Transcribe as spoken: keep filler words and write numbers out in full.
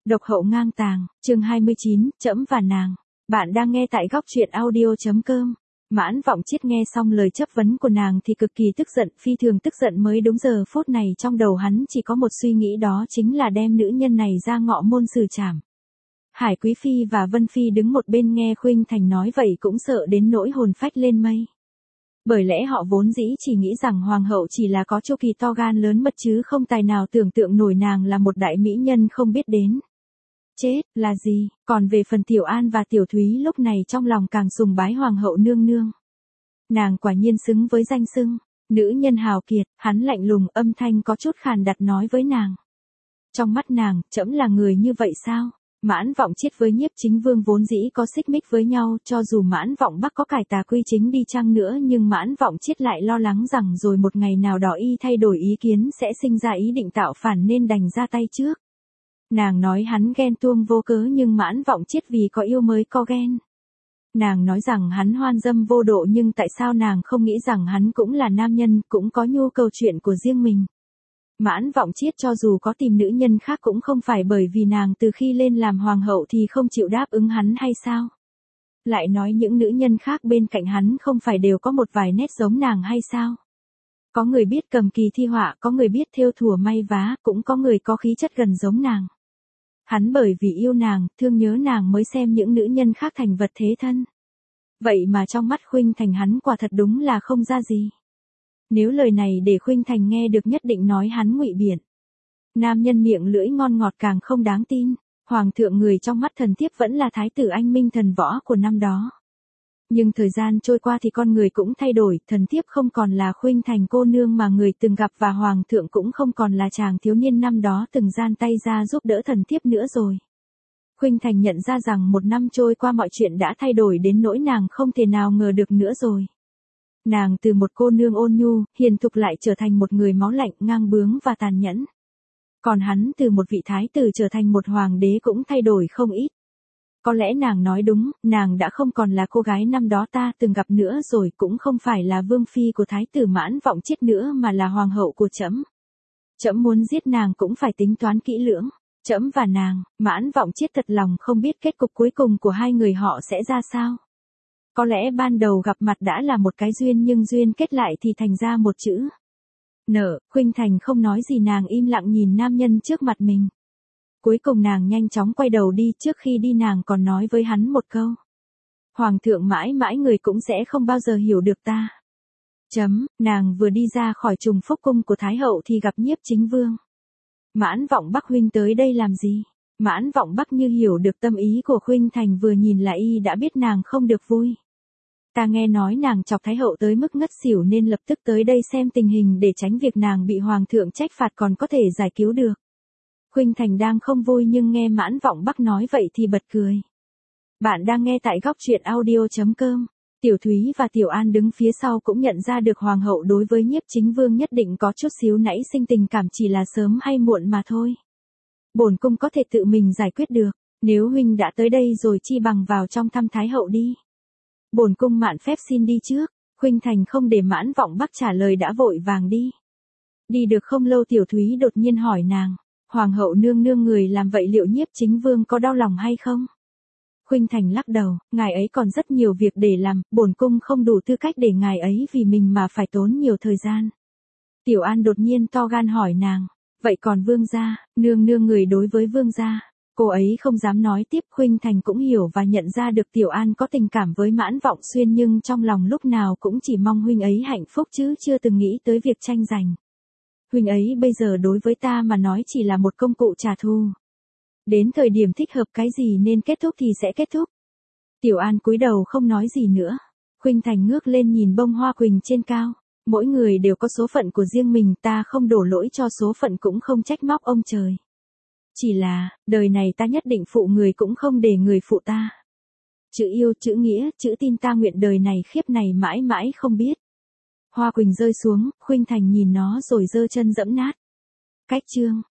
Độc hậu ngang tàng, chương hai mươi chín, Trẫm và nàng. Bạn đang nghe tại góc truyện audio chấm com. Mãn Vọng Chiết nghe xong lời chất vấn của nàng thì cực kỳ tức giận, phi thường tức giận mới đúng giờ phút này trong đầu hắn chỉ có một suy nghĩ, đó chính là đem nữ nhân này ra ngọ môn xử trảm. Hải Quý Phi và Vân Phi đứng một bên nghe Khuynh Thành nói vậy cũng sợ đến nỗi hồn phách lên mây. Bởi lẽ họ vốn dĩ chỉ nghĩ rằng hoàng hậu chỉ là có chu kỳ to gan lớn mật chứ không tài nào tưởng tượng nổi nàng là một đại mỹ nhân không biết đến chết là gì. Còn về phần Tiểu An và Tiểu Thúy lúc này trong lòng càng sùng bái hoàng hậu nương nương. Nàng quả nhiên xứng với danh xưng nữ nhân hào kiệt. Hắn lạnh lùng, âm thanh có chút khàn đặt nói với nàng. Trong mắt nàng, trẫm là người như vậy sao? Mãn Vọng Chiết với Nhiếp Chính Vương vốn dĩ có xích mích với nhau, cho dù Mãn Vọng Bắc có cải tà quy chính đi chăng nữa nhưng Mãn Vọng Chiết lại lo lắng rằng rồi một ngày nào đó y thay đổi ý kiến sẽ sinh ra ý định tạo phản nên đành ra tay trước. Nàng nói hắn ghen tuông vô cớ nhưng Mãn Vọng Chiết vì có yêu mới có ghen. Nàng nói rằng hắn hoan dâm vô độ nhưng tại sao nàng không nghĩ rằng hắn cũng là nam nhân, cũng có nhu cầu chuyện của riêng mình. Mãn Vọng Chiết cho dù có tìm nữ nhân khác cũng không phải bởi vì nàng từ khi lên làm hoàng hậu thì không chịu đáp ứng hắn hay sao? Lại nói những nữ nhân khác bên cạnh hắn không phải đều có một vài nét giống nàng hay sao? Có người biết cầm kỳ thi họa, có người biết thêu thùa may vá, cũng có người có khí chất gần giống nàng. Hắn bởi vì yêu nàng, thương nhớ nàng mới xem những nữ nhân khác thành vật thế thân. Vậy mà trong mắt Khuynh Thành hắn quả thật đúng là không ra gì. Nếu lời này để Khuynh Thành nghe được nhất định nói hắn ngụy biện. Nam nhân miệng lưỡi ngon ngọt càng không đáng tin. Hoàng thượng người trong mắt thần thiếp vẫn là thái tử anh minh thần võ của năm đó. Nhưng thời gian trôi qua thì con người cũng thay đổi, thần thiếp không còn là Khuynh Thành cô nương mà người từng gặp và hoàng thượng cũng không còn là chàng thiếu niên năm đó từng gian tay ra giúp đỡ thần thiếp nữa rồi. Khuynh Thành nhận ra rằng một năm trôi qua mọi chuyện đã thay đổi đến nỗi nàng không thể nào ngờ được nữa rồi. Nàng từ một cô nương ôn nhu, hiền thục lại trở thành một người máu lạnh, ngang bướng và tàn nhẫn. Còn hắn từ một vị thái tử trở thành một hoàng đế cũng thay đổi không ít. Có lẽ nàng nói đúng, nàng đã không còn là cô gái năm đó ta từng gặp nữa rồi, cũng không phải là vương phi của thái tử Mãn Vọng Chiết nữa mà là hoàng hậu của trẫm. Trẫm muốn giết nàng cũng phải tính toán kỹ lưỡng. Trẫm và nàng, Mãn Vọng Chiết thật lòng không biết kết cục cuối cùng của hai người họ sẽ ra sao. Có lẽ ban đầu gặp mặt đã là một cái duyên nhưng duyên kết lại thì thành ra một chữ nợ. Khuynh Thành không nói gì, nàng im lặng nhìn nam nhân trước mặt mình. Cuối cùng nàng nhanh chóng quay đầu đi, trước khi đi nàng còn nói với hắn một câu. Hoàng thượng mãi mãi người cũng sẽ không bao giờ hiểu được ta. Chấm, nàng vừa đi ra khỏi trùng phúc cung của Thái hậu thì gặp Nhiếp Chính Vương. Mãn Vọng Bắc huynh tới đây làm gì? Mãn Vọng Bắc như hiểu được tâm ý của Khuynh Thành, vừa nhìn là y đã biết nàng không được vui. Ta nghe nói nàng chọc Thái hậu tới mức ngất xỉu nên lập tức tới đây xem tình hình để tránh việc nàng bị hoàng thượng trách phạt còn có thể giải cứu được. Khuynh Thành đang không vui nhưng nghe Mãn Vọng Bắc nói vậy thì bật cười. Bạn đang nghe tại góc truyện audio chấm com. Tiểu Thúy và Tiểu An đứng phía sau cũng nhận ra được hoàng hậu đối với Nhiếp Chính Vương nhất định có chút xíu nảy sinh tình cảm, chỉ là sớm hay muộn mà thôi. Bổn cung có thể tự mình giải quyết được, nếu huynh đã tới đây rồi chi bằng vào trong thăm Thái hậu đi. Bổn cung mạn phép xin đi trước. Khuynh Thành không để Mãn Vọng Bắc trả lời đã vội vàng đi. Đi được không lâu Tiểu Thúy đột nhiên hỏi nàng. Hoàng hậu nương nương người làm vậy liệu Nhiếp Chính Vương có đau lòng hay không? Khuynh Thành lắc đầu, ngài ấy còn rất nhiều việc để làm, bổn cung không đủ tư cách để ngài ấy vì mình mà phải tốn nhiều thời gian. Tiểu An đột nhiên to gan hỏi nàng, vậy còn vương gia, nương nương người đối với vương gia? Cô ấy không dám nói tiếp. Khuynh Thành cũng hiểu và nhận ra được Tiểu An có tình cảm với Mãn Vọng Xuyên nhưng trong lòng lúc nào cũng chỉ mong huynh ấy hạnh phúc chứ chưa từng nghĩ tới việc tranh giành. Huynh ấy bây giờ đối với ta mà nói chỉ là một công cụ trả thù. Đến thời điểm thích hợp cái gì nên kết thúc thì sẽ kết thúc. Tiểu An cúi đầu không nói gì nữa. Khuynh Thành ngước lên nhìn bông hoa quỳnh trên cao. Mỗi người đều có số phận của riêng mình, ta không đổ lỗi cho số phận cũng không trách móc ông trời. Chỉ là, đời này ta nhất định phụ người cũng không để người phụ ta. Chữ yêu, chữ nghĩa, chữ tin ta nguyện đời này khiếp này mãi mãi không biết. Hoa quỳnh rơi xuống, Khuynh Thành nhìn nó rồi giơ chân dẫm nát. Cách chương.